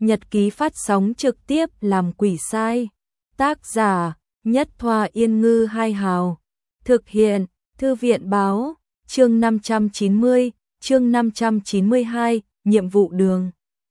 nhật ký phát sóng trực tiếp làm quỷ sai. Tác giả, Nhất Thoa Yên Ngư Hai Hào. Thực hiện, Thư viện Báo. Chương 590, chương 592, nhiệm vụ đường.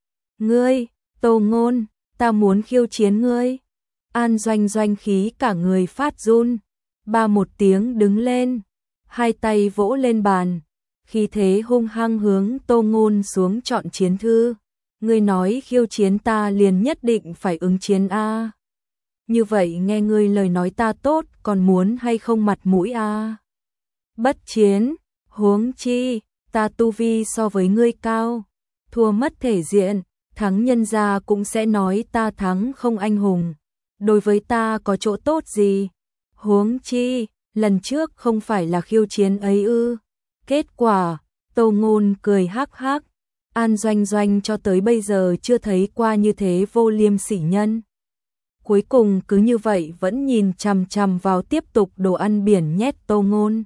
Ngươi, Tô Ngôn, ta muốn khiêu chiến ngươi. An Doanh Doanh khí cả người phát run. Ba một tiếng đứng lên, hai tay vỗ lên bàn, khí thế hung hăng hướng Tô Ngôn xuống chọn chiến thư. Ngươi nói khiêu chiến ta liền nhất định phải ứng chiến a. Như vậy nghe ngươi lời nói ta tốt, còn muốn hay không mặt mũi a? Bất chiến, huống chi, ta tu vi so với ngươi cao, thua mất thể diện, thắng nhân gia cũng sẽ nói ta thắng không anh hùng. Đối với ta có chỗ tốt gì? Huống chi, lần trước không phải là khiêu chiến ấy ư? Kết quả, Tô Ngôn cười hắc hắc. An Doanh Doanh cho tới bây giờ chưa thấy qua như thế vô liêm sỉ nhân. Cuối cùng cứ như vậy vẫn nhìn chằm chằm vào tiếp tục đồ ăn biển nhét Tô Ngôn.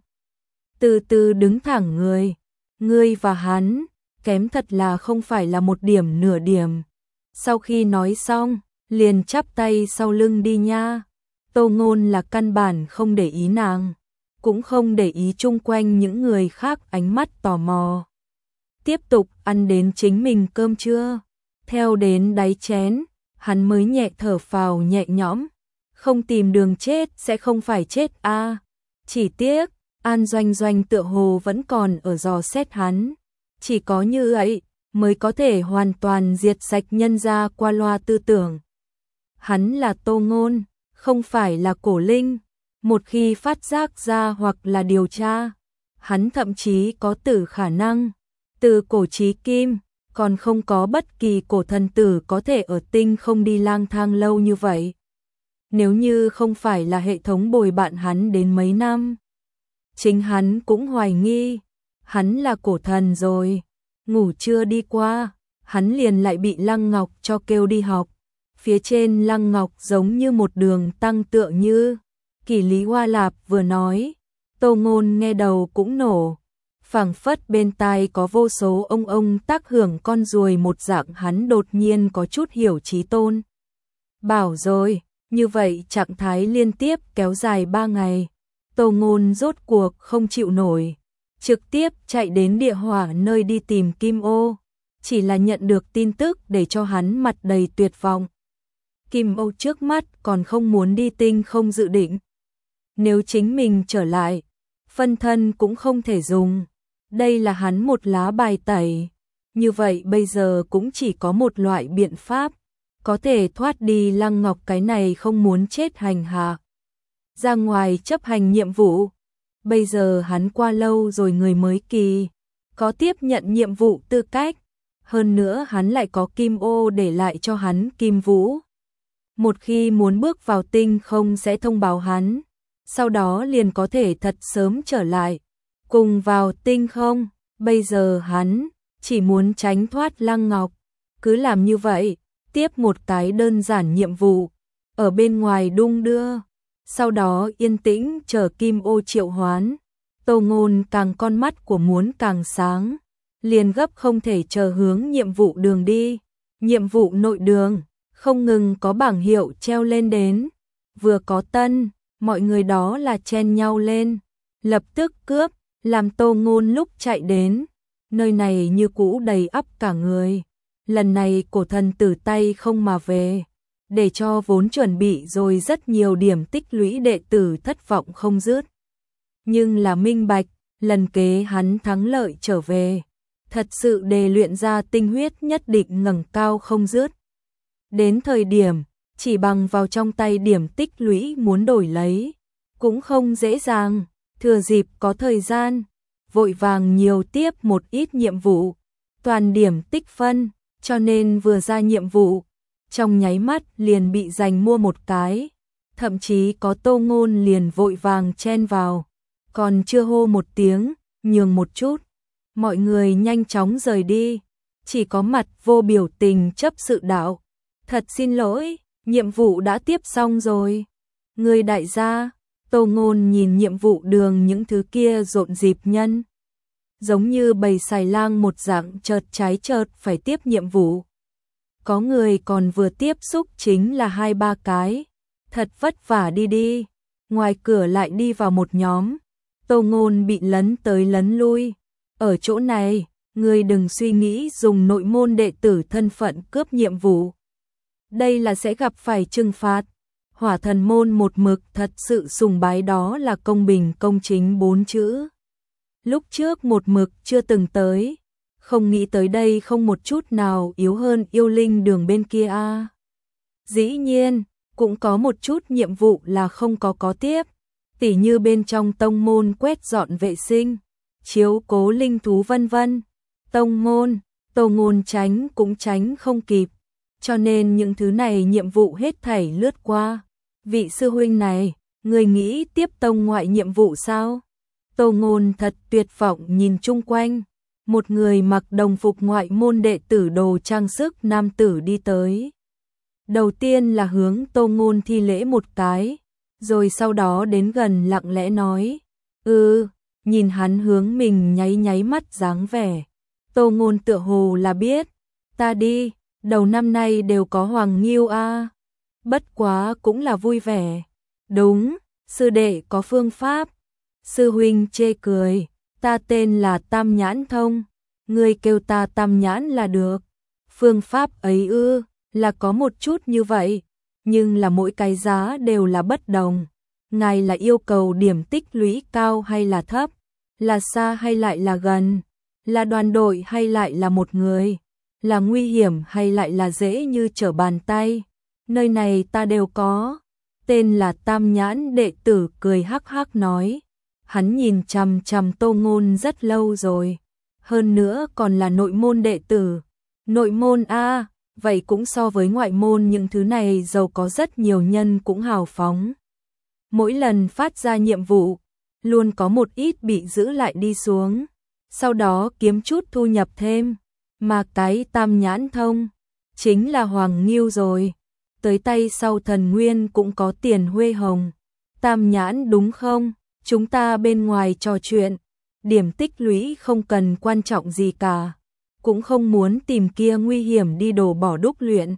Từ từ đứng thẳng người. Ngươi và hắn, kém thật là không phải là một điểm nửa điểm. Sau khi nói xong, liền chắp tay sau lưng đi nha. Tô Ngôn là căn bản không để ý nàng, cũng không để ý chung quanh những người khác ánh mắt tò mò. Tiếp tục ăn đến chính mình cơm trưa, theo đến đáy chén, hắn mới nhẹ thở phào nhẹ nhõm. Không tìm đường chết sẽ không phải chết a. Chỉ tiếc, An Doanh Doanh tựa hồ vẫn còn ở dò xét hắn. Chỉ có như vậy mới có thể hoàn toàn diệt sạch nhân gia qua loa tư tưởng. Hắn là Tô Ngôn, không phải là Cổ Linh. Một khi phát giác ra hoặc là điều tra, hắn thậm chí có tử khả năng. Từ cổ chí kim, còn không có bất kỳ cổ thần tử có thể ở tinh không đi lang thang lâu như vậy. Nếu như không phải là hệ thống bồi bạn hắn đến mấy năm, chính hắn cũng hoài nghi, hắn là cổ thần rồi. Ngủ trưa đi qua, hắn liền lại bị Lăng Ngọc cho kêu đi học. Phía trên Lăng Ngọc giống như một đường tăng tựa như. Kỷ Lý Hoa Lạp vừa nói, Tô Ngôn nghe đầu cũng nổ. Phảng phất bên tai có vô số ông tác hưởng con ruồi một dạng, hắn đột nhiên có chút hiểu trí tôn. Bảo rồi, như vậy trạng thái liên tiếp kéo dài 3 ngày. Tô Ngôn rốt cuộc không chịu nổi, trực tiếp chạy đến địa hỏa nơi đi tìm Kim Ô. Chỉ là nhận được tin tức để cho hắn mặt đầy tuyệt vọng. Kim Ô trước mắt còn không muốn đi tinh không dự định. Nếu chính mình trở lại, phân thân cũng không thể dùng. Đây là hắn một lá bài tẩy. Như vậy bây giờ cũng chỉ có một loại biện pháp, có thể thoát đi Lăng Ngọc cái này không muốn chết hành hạ. Ra ngoài chấp hành nhiệm vụ. Bây giờ hắn qua lâu rồi người mới kỳ, có tiếp nhận nhiệm vụ tư cách. Hơn nữa hắn lại có Kim Ô để lại cho hắn Kim Vũ. Một khi muốn bước vào tinh không sẽ thông báo hắn, sau đó liền có thể thật sớm trở lại, cùng vào tinh không. Bây giờ hắn chỉ muốn tránh thoát Lăng Ngọc, cứ làm như vậy, tiếp một cái đơn giản nhiệm vụ, ở bên ngoài đung đưa, sau đó yên tĩnh chờ Kim Ô triệu hoán. Tô Ngôn càng con mắt của muốn càng sáng, liền gấp không thể chờ hướng nhiệm vụ đường đi. Nhiệm vụ nội đường, không ngừng có bảng hiệu treo lên đến, vừa có tân, mọi người đó là chen nhau lên, lập tức cướp, làm Tô Ngôn lúc chạy đến, nơi này như cũ đầy ắp cả người. Lần này cổ thần tử tay không mà về, để cho vốn chuẩn bị rồi rất nhiều điểm tích lũy đệ tử thất vọng không dứt. Nhưng là minh bạch, lần kế hắn thắng lợi trở về, thật sự đề luyện ra tinh huyết nhất định ngẩng cao không dứt. Đến thời điểm, chỉ bằng vào trong tay điểm tích lũy muốn đổi lấy, cũng không dễ dàng. Thừa dịp có thời gian, vội vàng nhiều tiếp một ít nhiệm vụ, toàn điểm tích phân, cho nên vừa ra nhiệm vụ, trong nháy mắt liền bị giành mua một cái. Thậm chí có Tô Ngôn liền vội vàng chen vào, còn chưa hô một tiếng, nhường một chút. Mọi người nhanh chóng rời đi, chỉ có mặt vô biểu tình chấp sự đạo. Thật xin lỗi, nhiệm vụ đã tiếp xong rồi. Người đại gia. Tô Ngôn nhìn nhiệm vụ đường những thứ kia rộn rịp nhân, giống như bầy xài lang một dạng chợt trái chợt phải tiếp nhiệm vụ. có người còn vừa tiếp xúc chính là 2-3 cái. Thật vất vả đi đi. Ngoài cửa lại đi vào một nhóm. Tô Ngôn bị lấn tới lấn lui. Ở chỗ này, ngươi đừng suy nghĩ dùng nội môn đệ tử thân phận cướp nhiệm vụ. Đây là sẽ gặp phải trừng phạt. Hỏa Thần môn một mực thật sự sùng bái đó là công bình công chính 4 chữ. Lúc trước một mực chưa từng tới, không nghĩ tới đây không một chút nào yếu hơn yêu linh đường bên kia a. Dĩ nhiên, cũng có một chút nhiệm vụ là không có tiếp, tỉ như bên trong tông môn quét dọn vệ sinh, chiếu cố linh thú vân vân. Tông môn, Tô Ngôn tránh cũng tránh không kịp, cho nên những thứ này nhiệm vụ hết thảy lướt qua. Vị sư huynh này, người nghĩ tiếp tông ngoại nhiệm vụ sao? Tô Ngôn thật tuyệt vọng nhìn chung quanh, một người mặc đồng phục ngoại môn đệ tử đồ trang sức nam tử đi tới. Đầu tiên là hướng Tô Ngôn thi lễ một cái, rồi sau đó đến gần lặng lẽ nói, nhìn hắn hướng mình nháy nháy mắt dáng vẻ. Tô Ngôn tựa hồ là biết, ta đi, đầu năm nay đều có Hoàng Nghiêu a. Bất quá cũng là vui vẻ. Đúng, sư đệ có phương pháp. Sư huynh chê cười, ta tên là Tam Nhãn Thông, ngươi kêu ta Tam Nhãn là được. Phương pháp ấy là có một chút như vậy, nhưng là mỗi cái giá đều là bất đồng. Ngài là yêu cầu điểm tích lũy cao hay là thấp, là xa hay lại là gần, là đoàn đội hay lại là một người, là nguy hiểm hay lại là dễ như trở bàn tay. Nơi này ta đều có. Tên là Tam Nhãn đệ tử cười hắc hắc nói. Hắn nhìn chằm chằm Tô Ngôn rất lâu rồi. Hơn nữa còn là nội môn đệ tử. Nội môn a, vậy cũng so với ngoại môn những thứ này giàu có rất nhiều nhân cũng hào phóng. Mỗi lần phát ra nhiệm vụ, luôn có một ít bị giữ lại đi xuống. Sau đó kiếm chút thu nhập thêm. Mà cái Tam Nhãn Thông chính là Hoàng Nghiêu rồi. Tới tay sau thần nguyên cũng có tiền huê hồng. Tam Nhãn đúng không? Chúng ta bên ngoài trò chuyện, điểm tích lũy không cần quan trọng gì cả, cũng không muốn tìm kia nguy hiểm đi đổ bỏ đúc luyện.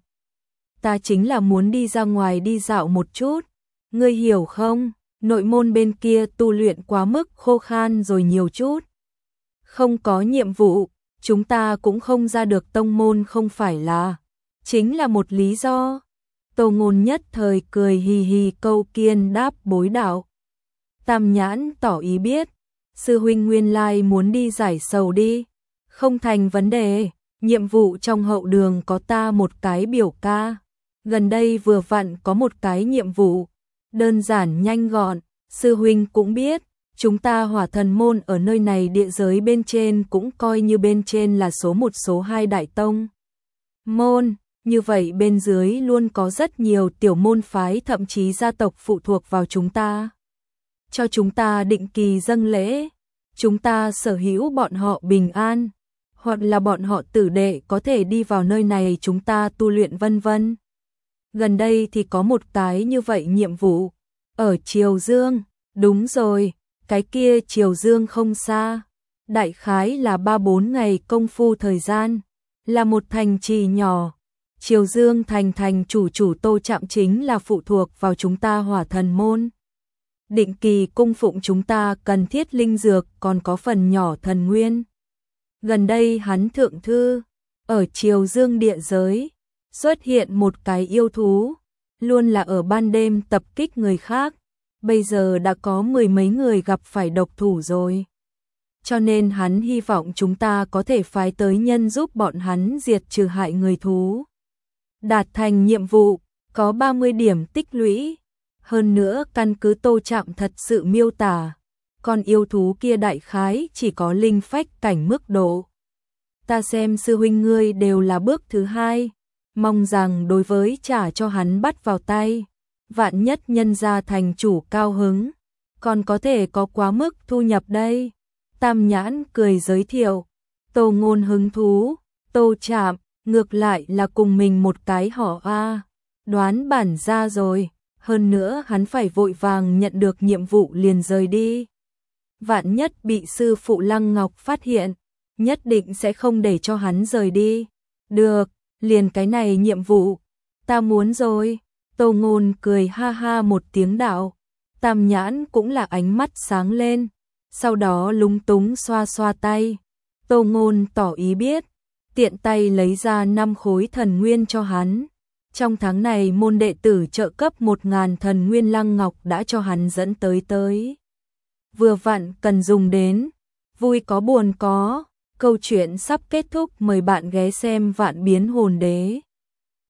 Ta chính là muốn đi ra ngoài đi dạo một chút, ngươi hiểu không? Nội môn bên kia tu luyện quá mức khô khan rồi nhiều chút. Không có nhiệm vụ, chúng ta cũng không ra được tông môn không phải là, chính là một lý do. Tô Ngôn nhất thời cười hì hì câu kiên đáp bối đạo. Tam Nhãn tỏ ý biết, sư huynh nguyên lai muốn đi giải sầu đi, không thành vấn đề, nhiệm vụ trong hậu đường có ta một cái biểu ca, gần đây vừa vặn có một cái nhiệm vụ, đơn giản nhanh gọn, sư huynh cũng biết, chúng ta Hỏa Thần môn ở nơi này địa giới bên trên cũng coi như bên trên là số 1 số 2 đại tông môn. Như vậy bên dưới luôn có rất nhiều tiểu môn phái thậm chí gia tộc phụ thuộc vào chúng ta. Cho chúng ta định kỳ dâng lễ, chúng ta sở hữu bọn họ bình an, hoặc là bọn họ tử đệ có thể đi vào nơi này chúng ta tu luyện vân vân. Gần đây thì có một cái như vậy nhiệm vụ, ở Triều Dương, đúng rồi, cái kia Triều Dương không xa, đại khái là 3-4 ngày công phu thời gian, là một thành trì nhỏ. Triều Dương thành chủ Tô Trạm chính là phụ thuộc vào chúng ta Hỏa Thần môn. Định kỳ cung phụng chúng ta cần thiết linh dược còn có phần nhỏ thần nguyên. Gần đây hắn thượng thư, ở Triều Dương địa giới, xuất hiện một cái yêu thú, luôn là ở ban đêm tập kích người khác, bây giờ đã có 10 mấy người gặp phải độc thủ rồi. Cho nên hắn hy vọng chúng ta có thể phái tới nhân giúp bọn hắn diệt trừ hại người thú. Đạt thành nhiệm vụ, có 30 điểm tích lũy. Hơn nữa căn cứ Tô Trạm thật sự miêu tả, con yêu thú kia đại khái chỉ có linh phách cảnh mức độ. Ta xem sư huynh ngươi đều là bước thứ 2, mong rằng đối với trả cho hắn bắt vào tay, vạn nhất nhân gia thành chủ cao hứng, còn có thể có quá mức thu nhập đây. Tam Nhãn cười giới thiệu, Tô Ngôn hứng thú, Tô Trạm, ngược lại là cùng mình một cái họ a, đoán bản ra rồi. Hơn nữa hắn phải vội vàng nhận được nhiệm vụ liền rời đi. Vạn nhất bị sư phụ Lăng Ngọc phát hiện, nhất định sẽ không để cho hắn rời đi. Được, liền cái này nhiệm vụ, ta muốn rồi. Tô Ngôn cười ha ha một tiếng đạo, Tam Nhãn cũng là ánh mắt sáng lên, sau đó lúng túng xoa xoa tay. Tô Ngôn tỏ ý biết, tiện tay lấy ra 5 khối thần nguyên cho hắn. Trong tháng này môn đệ tử trợ cấp 1000 thần nguyên lăng ngọc đã cho hắn dẫn tới. Vừa vặn cần dùng đến, vui có buồn có, câu chuyện sắp kết thúc, mời bạn ghé xem Vạn Biến Hồn Đế.